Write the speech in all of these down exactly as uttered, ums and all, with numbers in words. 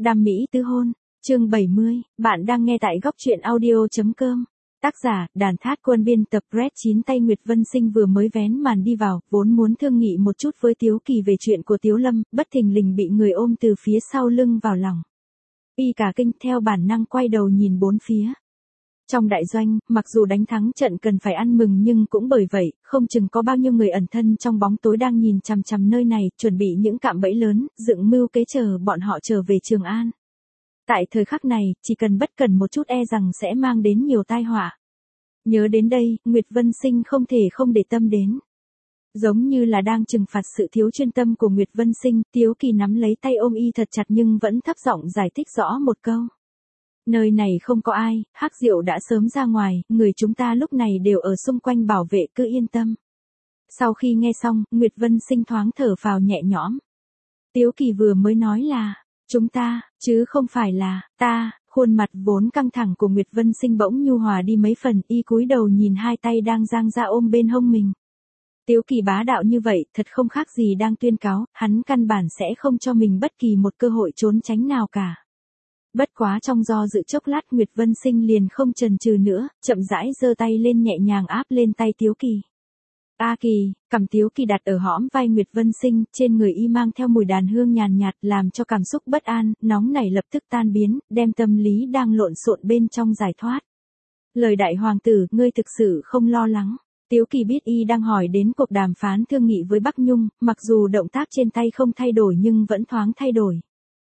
Đam mỹ tứ hôn, chương bảy mươi, bạn đang nghe tại góc truyện audio chấm com. Tác giả, Đàn Thát Quân, biên tập Red chín tay. Nguyệt Vân Sinh vừa mới vén màn đi vào, vốn muốn thương nghị một chút với Tiếu Kỳ về chuyện của Tiếu Lâm, bất thình lình bị người ôm từ phía sau lưng vào lòng. Y cả kinh, theo bản năng quay đầu nhìn bốn phía. Trong đại doanh, mặc dù đánh thắng trận cần phải ăn mừng nhưng cũng bởi vậy, không chừng có bao nhiêu người ẩn thân trong bóng tối đang nhìn chằm chằm nơi này, chuẩn bị những cạm bẫy lớn, dựng mưu kế chờ bọn họ trở về Trường An. Tại thời khắc này, chỉ cần bất cẩn một chút e rằng sẽ mang đến nhiều tai họa. Nhớ đến đây, Nguyệt Vân Sinh không thể không để tâm đến. Giống như là đang trừng phạt sự thiếu chuyên tâm của Nguyệt Vân Sinh, Tiếu Kỳ nắm lấy tay ôm y thật chặt nhưng vẫn thấp giọng giải thích rõ một câu. Nơi này không có ai, Hắc Diệu đã sớm ra ngoài, người chúng ta lúc này đều ở xung quanh bảo vệ, cứ yên tâm. Sau khi nghe xong, Nguyệt Vân Sinh thoáng thở phào nhẹ nhõm. Tiếu Kỳ vừa mới nói là, chúng ta, chứ không phải là, ta, khuôn mặt vốn căng thẳng của Nguyệt Vân Sinh bỗng nhu hòa đi mấy phần, y cúi đầu nhìn hai tay đang giang ra ôm bên hông mình. Tiếu Kỳ bá đạo như vậy, thật không khác gì đang tuyên cáo, hắn căn bản sẽ không cho mình bất kỳ một cơ hội trốn tránh nào cả. Bất quá trong do dự chốc lát, Nguyệt Vân Sinh liền không chần chừ nữa, chậm rãi giơ tay lên nhẹ nhàng áp lên tay Tiếu Kỳ. A Kỳ, cầm Tiếu Kỳ đặt ở hõm vai Nguyệt Vân Sinh, trên người y mang theo mùi đàn hương nhàn nhạt, làm cho cảm xúc bất an, nóng nảy lập tức tan biến, đem tâm lý đang lộn xộn bên trong giải thoát. Lời đại hoàng tử, ngươi thực sự không lo lắng. Tiếu Kỳ biết y đang hỏi đến cuộc đàm phán thương nghị với Bắc Nhung, mặc dù động tác trên tay không thay đổi nhưng vẫn thoáng thay đổi.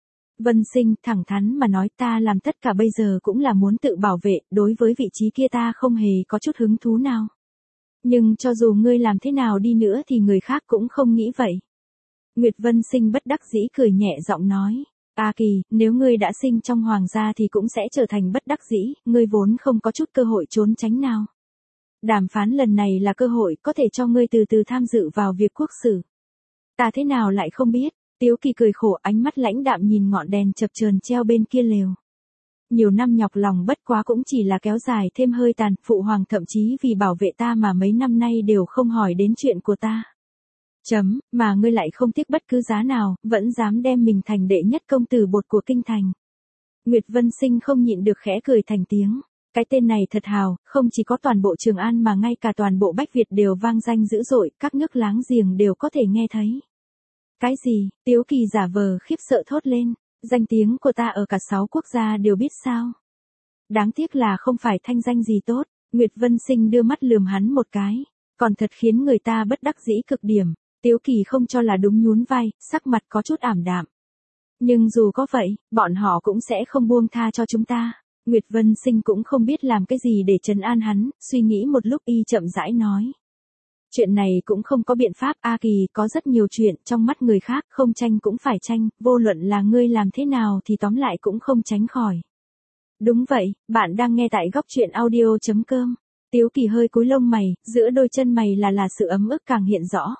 Vân Sinh thẳng thắn mà nói, ta làm tất cả bây giờ cũng là muốn tự bảo vệ, đối với vị trí kia ta không hề có chút hứng thú nào. Nhưng cho dù ngươi làm thế nào đi nữa thì người khác cũng không nghĩ vậy. Nguyệt Vân Sinh bất đắc dĩ cười nhẹ giọng nói, A Kỳ, nếu ngươi đã sinh trong hoàng gia thì cũng sẽ trở thành bất đắc dĩ, ngươi vốn không có chút cơ hội trốn tránh nào. Đàm phán lần này là cơ hội có thể cho ngươi từ từ tham dự vào việc quốc xử. Ta thế nào lại không biết. Tiếu Kỳ cười khổ, ánh mắt lãnh đạm nhìn ngọn đèn chập chờn treo bên kia lều. Nhiều năm nhọc lòng bất quá cũng chỉ là kéo dài thêm hơi tàn, phụ hoàng thậm chí vì bảo vệ ta mà mấy năm nay đều không hỏi đến chuyện của ta. Chấm, mà ngươi lại không tiếc bất cứ giá nào, vẫn dám đem mình thành đệ nhất công tử bột của kinh thành. Nguyệt Vân Sinh không nhịn được khẽ cười thành tiếng. Cái tên này thật hào, không chỉ có toàn bộ Trường An mà ngay cả toàn bộ Bách Việt đều vang danh dữ dội, các nước láng giềng đều có thể nghe thấy. Cái gì? Tiếu Kỳ giả vờ khiếp sợ thốt lên, danh tiếng của ta ở cả sáu quốc gia đều biết sao. Đáng tiếc là không phải thanh danh gì tốt. Nguyệt Vân Sinh đưa mắt lườm hắn một cái, còn thật khiến người ta bất đắc dĩ cực điểm. Tiếu Kỳ không cho là đúng, nhún vai, sắc mặt có chút ảm đạm. Nhưng dù có vậy, bọn họ cũng sẽ không buông tha cho chúng ta. Nguyệt Vân Sinh cũng không biết làm cái gì để trấn an hắn, suy nghĩ một lúc y chậm rãi nói. Chuyện này cũng không có biện pháp, A Kỳ, có rất nhiều chuyện trong mắt người khác, không tranh cũng phải tranh, vô luận là ngươi làm thế nào thì tóm lại cũng không tránh khỏi. Đúng vậy, bạn đang nghe tại góc truyện audio chấm com. Tiếu Kỳ hơi cúi lông mày, giữa đôi chân mày là là sự ấm ức càng hiện rõ.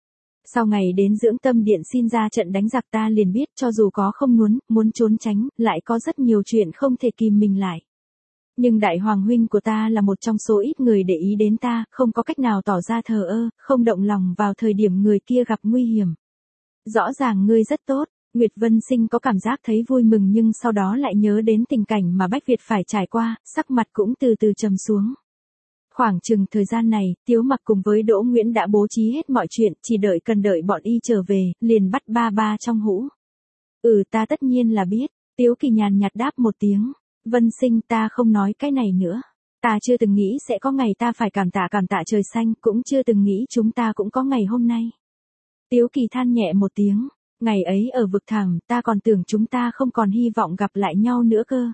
Sau ngày đến dưỡng tâm điện xin ra trận đánh giặc, ta liền biết cho dù có không muốn, muốn trốn tránh, lại có rất nhiều chuyện không thể kìm mình lại. Nhưng đại hoàng huynh của ta là một trong số ít người để ý đến ta, không có cách nào tỏ ra thờ ơ, không động lòng vào thời điểm người kia gặp nguy hiểm. Rõ ràng ngươi rất tốt. Nguyệt Vân Sinh có cảm giác thấy vui mừng nhưng sau đó lại nhớ đến tình cảnh mà Bách Việt phải trải qua, sắc mặt cũng từ từ trầm xuống. Khoảng chừng thời gian này, Tiếu Mặc cùng với Đỗ Nguyễn đã bố trí hết mọi chuyện, chỉ đợi cần đợi bọn y trở về, liền bắt ba ba trong hũ. Ừ, ta tất nhiên là biết. Tiếu Kỳ nhàn nhạt đáp một tiếng. Vân Sinh, ta không nói cái này nữa. Ta chưa từng nghĩ sẽ có ngày ta phải cảm tạ cảm tạ trời xanh, cũng chưa từng nghĩ chúng ta cũng có ngày hôm nay. Tiếu Kỳ than nhẹ một tiếng. Ngày ấy ở vực thẳm, ta còn tưởng chúng ta không còn hy vọng gặp lại nhau nữa cơ.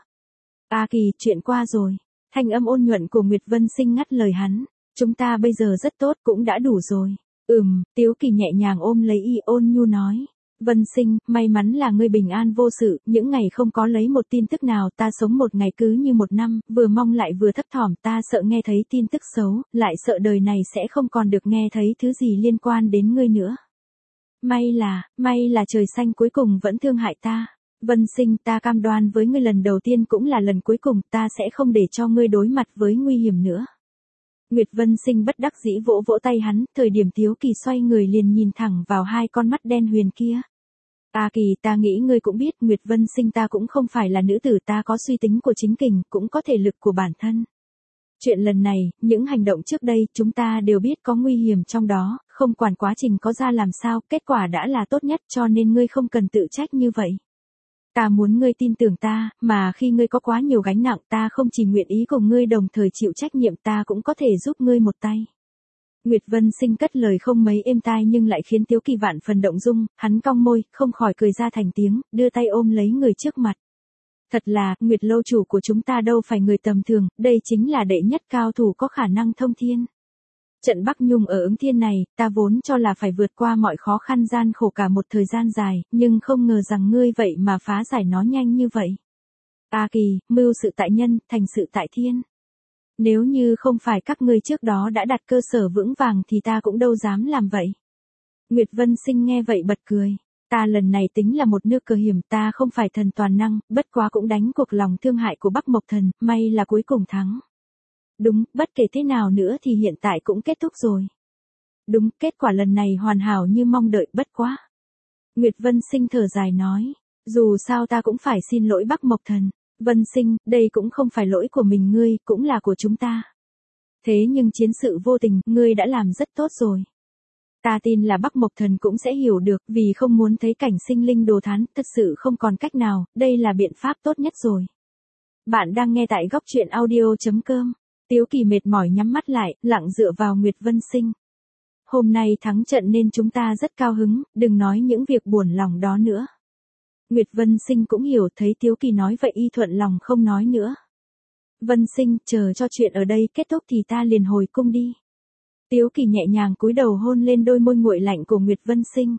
A Kỳ, chuyện qua rồi. Thanh âm ôn nhuận của Nguyệt Vân Sinh ngắt lời hắn. Chúng ta bây giờ rất tốt, cũng đã đủ rồi. Ừm, Tiếu Kỳ nhẹ nhàng ôm lấy y, ôn nhu nói. Vân Sinh, may mắn là ngươi bình an vô sự, những ngày không có lấy một tin tức nào, ta sống một ngày cứ như một năm, vừa mong lại vừa thấp thỏm, ta sợ nghe thấy tin tức xấu, lại sợ đời này sẽ không còn được nghe thấy thứ gì liên quan đến ngươi nữa. May là, may là trời xanh cuối cùng vẫn thương hại ta. Vân Sinh, ta cam đoan với ngươi lần đầu tiên cũng là lần cuối cùng, ta sẽ không để cho ngươi đối mặt với nguy hiểm nữa. Nguyệt Vân Sinh bất đắc dĩ vỗ vỗ tay hắn, thời điểm Tiếu Kỳ xoay người liền nhìn thẳng vào hai con mắt đen huyền kia. A Kỳ, ta nghĩ ngươi cũng biết, Nguyệt Vân Sinh ta cũng không phải là nữ tử, ta có suy tính của chính kình, cũng có thể lực của bản thân. Chuyện lần này, những hành động trước đây, chúng ta đều biết có nguy hiểm trong đó, không quản quá trình có ra làm sao, kết quả đã là tốt nhất, cho nên ngươi không cần tự trách như vậy. Ta muốn ngươi tin tưởng ta, mà khi ngươi có quá nhiều gánh nặng, ta không chỉ nguyện ý cùng ngươi đồng thời chịu trách nhiệm, ta cũng có thể giúp ngươi một tay. Nguyệt Vân Sinh cất lời không mấy êm tai nhưng lại khiến Tiếu Kỳ vạn phần động dung, hắn cong môi, không khỏi cười ra thành tiếng, đưa tay ôm lấy người trước mặt. Thật là, Nguyệt lâu chủ của chúng ta đâu phải người tầm thường, đây chính là đệ nhất cao thủ có khả năng thông thiên. Trận Bắc Nhung ở ứng thiên này, ta vốn cho là phải vượt qua mọi khó khăn gian khổ cả một thời gian dài, nhưng không ngờ rằng ngươi vậy mà phá giải nó nhanh như vậy. A Kỳ, mưu sự tại nhân, thành sự tại thiên. Nếu như không phải các ngươi trước đó đã đặt cơ sở vững vàng thì ta cũng đâu dám làm vậy. Nguyệt Vân Sinh nghe vậy bật cười. Ta lần này tính là một nước cờ hiểm, ta không phải thần toàn năng, bất quá cũng đánh cuộc lòng thương hại của Bắc Mộc Thần, may là cuối cùng thắng. Đúng, bất kể thế nào nữa thì hiện tại cũng kết thúc rồi. Đúng, kết quả lần này hoàn hảo như mong đợi, bất quá. Nguyệt Vân Sinh thở dài nói, dù sao ta cũng phải xin lỗi Bắc Mộc Thần. Vân Sinh, đây cũng không phải lỗi của mình ngươi, cũng là của chúng ta. Thế nhưng chiến sự vô tình, ngươi đã làm rất tốt rồi. Ta tin là Bắc Mộc Thần cũng sẽ hiểu được, vì không muốn thấy cảnh sinh linh đồ thán, thật sự không còn cách nào, đây là biện pháp tốt nhất rồi. Bạn đang nghe tại góc truyện audio.com. Tiếu Kỳ mệt mỏi nhắm mắt lại, lặng dựa vào Nguyệt Vân Sinh. Hôm nay thắng trận nên chúng ta rất cao hứng, đừng nói những việc buồn lòng đó nữa. Nguyệt Vân Sinh cũng hiểu, thấy Tiếu Kỳ nói vậy y thuận lòng không nói nữa. Vân Sinh, chờ cho chuyện ở đây kết thúc thì ta liền hồi cung đi. Tiếu Kỳ nhẹ nhàng cúi đầu hôn lên đôi môi nguội lạnh của Nguyệt Vân Sinh.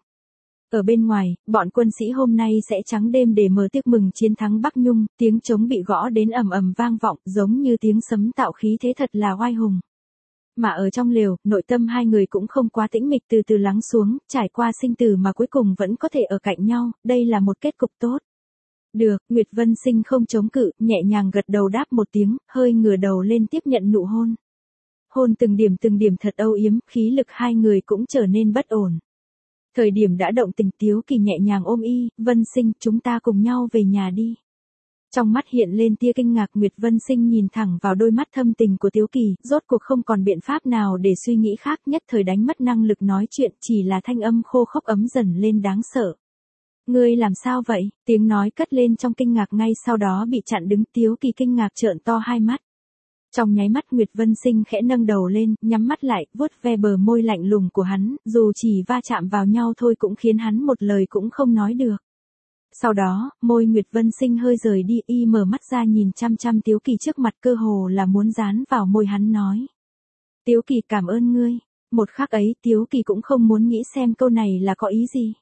Ở bên ngoài, bọn quân sĩ hôm nay sẽ trắng đêm để mở tiệc mừng chiến thắng Bắc Nhung, tiếng trống bị gõ đến ầm ầm vang vọng, giống như tiếng sấm tạo khí thế thật là oai hùng. Mà ở trong lều, nội tâm hai người cũng không quá tĩnh mịch, từ từ lắng xuống, trải qua sinh tử mà cuối cùng vẫn có thể ở cạnh nhau, đây là một kết cục tốt. Được, Nguyệt Vân Sinh không chống cự, nhẹ nhàng gật đầu đáp một tiếng, hơi ngửa đầu lên tiếp nhận nụ hôn. Hôn từng điểm từng điểm thật âu yếm, khí lực hai người cũng trở nên bất ổn. Thời điểm đã động tình, Tiếu Kỳ nhẹ nhàng ôm y, Vân Sinh, chúng ta cùng nhau về nhà đi. Trong mắt hiện lên tia kinh ngạc, Nguyệt Vân Sinh nhìn thẳng vào đôi mắt thâm tình của Tiếu Kỳ, rốt cuộc không còn biện pháp nào để suy nghĩ khác, nhất thời đánh mất năng lực nói chuyện, chỉ là thanh âm khô khốc ấm dần lên đáng sợ. Ngươi làm sao vậy? Tiếng nói cất lên trong kinh ngạc, ngay sau đó bị chặn đứng. Tiếu Kỳ kinh ngạc trợn to hai mắt. Trong nháy mắt Nguyệt Vân Sinh khẽ nâng đầu lên, nhắm mắt lại, vuốt ve bờ môi lạnh lùng của hắn, dù chỉ va chạm vào nhau thôi cũng khiến hắn một lời cũng không nói được. Sau đó, môi Nguyệt Vân Sinh hơi rời đi, y mở mắt ra nhìn chăm chăm Tiếu Kỳ trước mặt, cơ hồ là muốn dán vào môi hắn nói. Tiếu Kỳ, cảm ơn ngươi. Một khắc ấy, Tiếu Kỳ cũng không muốn nghĩ xem câu này là có ý gì.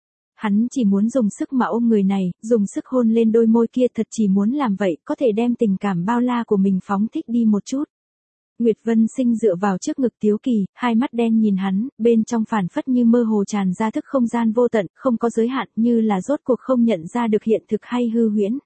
Hắn chỉ muốn dùng sức mà ôm người này, dùng sức hôn lên đôi môi kia, thật chỉ muốn làm vậy, có thể đem tình cảm bao la của mình phóng thích đi một chút. Nguyệt Vân Sinh dựa vào trước ngực Tiếu Kỳ, hai mắt đen nhìn hắn, bên trong phản phất như mơ hồ tràn ra thức không gian vô tận, không có giới hạn, như là rốt cuộc không nhận ra được hiện thực hay hư huyễn.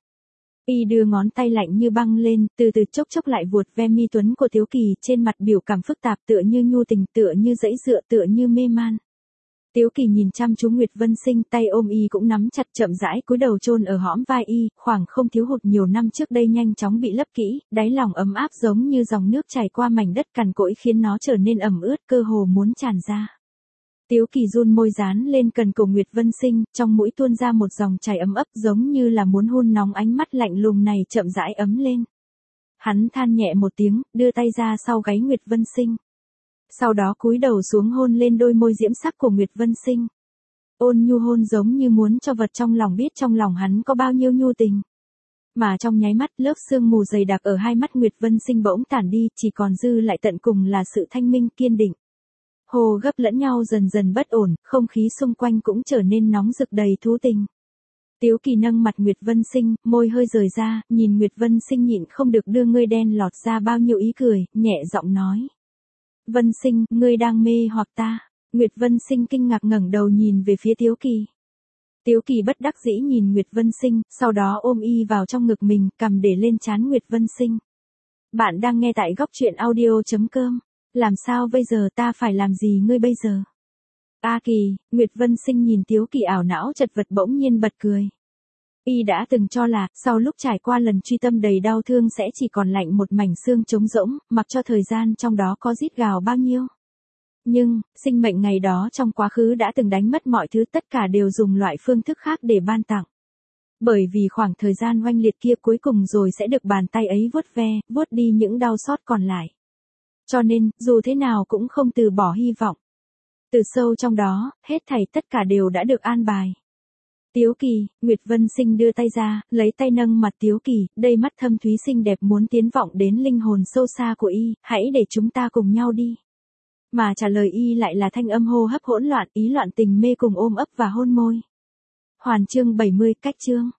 Y đưa ngón tay lạnh như băng lên, từ từ chốc chốc lại vuốt ve mi tuấn của Tiếu Kỳ, trên mặt biểu cảm phức tạp, tựa như nhu tình, tựa như dãy dựa, tựa như mê man. Tiếu Kỳ nhìn chăm chú Nguyệt Vân Sinh, tay ôm y cũng nắm chặt, chậm rãi cúi đầu chôn ở hõm vai y, khoảng không thiếu hụt nhiều năm trước đây nhanh chóng bị lấp kỹ, đáy lòng ấm áp giống như dòng nước chảy qua mảnh đất cằn cỗi khiến nó trở nên ẩm ướt, cơ hồ muốn tràn ra. Tiếu Kỳ run môi dán lên cần cổ Nguyệt Vân Sinh, trong mũi tuôn ra một dòng chảy ấm ấp, giống như là muốn hun nóng, ánh mắt lạnh lùng này chậm rãi ấm lên. Hắn than nhẹ một tiếng, đưa tay ra sau gáy Nguyệt Vân Sinh. Sau đó cúi đầu xuống hôn lên đôi môi diễm sắc của Nguyệt Vân Sinh. Ôn nhu hôn giống như muốn cho vật trong lòng biết trong lòng hắn có bao nhiêu nhu tình. Mà trong nháy mắt, lớp sương mù dày đặc ở hai mắt Nguyệt Vân Sinh bỗng tản đi, chỉ còn dư lại tận cùng là sự thanh minh kiên định. Hồ gấp lẫn nhau dần dần bất ổn, không khí xung quanh cũng trở nên nóng rực đầy thú tình. Tiếu Kỳ nâng mặt Nguyệt Vân Sinh, môi hơi rời ra, nhìn Nguyệt Vân Sinh nhịn không được đưa ngươi đen lọt ra bao nhiêu ý cười, nhẹ giọng nói. Vân Sinh, ngươi đang mê hoặc ta. Nguyệt Vân Sinh kinh ngạc ngẩng đầu nhìn về phía Tiếu Kỳ. Tiếu Kỳ bất đắc dĩ nhìn Nguyệt Vân Sinh, sau đó ôm y vào trong ngực mình, cầm để lên trán Nguyệt Vân Sinh. Bạn đang nghe tại góc truyện audio.com. Làm sao bây giờ, ta phải làm gì ngươi bây giờ? A Kỳ, Nguyệt Vân Sinh nhìn Tiếu Kỳ ảo não chật vật bỗng nhiên bật cười. Y đã từng cho là, sau lúc trải qua lần truy tâm đầy đau thương sẽ chỉ còn lạnh một mảnh xương trống rỗng, mặc cho thời gian trong đó có rít gào bao nhiêu. Nhưng, sinh mệnh ngày đó trong quá khứ đã từng đánh mất mọi thứ, tất cả đều dùng loại phương thức khác để ban tặng. Bởi vì khoảng thời gian oanh liệt kia cuối cùng rồi sẽ được bàn tay ấy vuốt ve, vuốt đi những đau xót còn lại. Cho nên, dù thế nào cũng không từ bỏ hy vọng. Từ sâu trong đó, hết thảy tất cả đều đã được an bài. Tiếu Kỳ, Nguyệt Vân Sinh đưa tay ra, lấy tay nâng mặt Tiếu Kỳ, đây mắt thâm thúy xinh đẹp muốn tiến vọng đến linh hồn sâu xa của y, hãy để chúng ta cùng nhau đi. Mà trả lời y lại là thanh âm hô hấp hỗn loạn, ý loạn tình mê cùng ôm ấp và hôn môi. Hoàn chương bảy mươi, cách chương.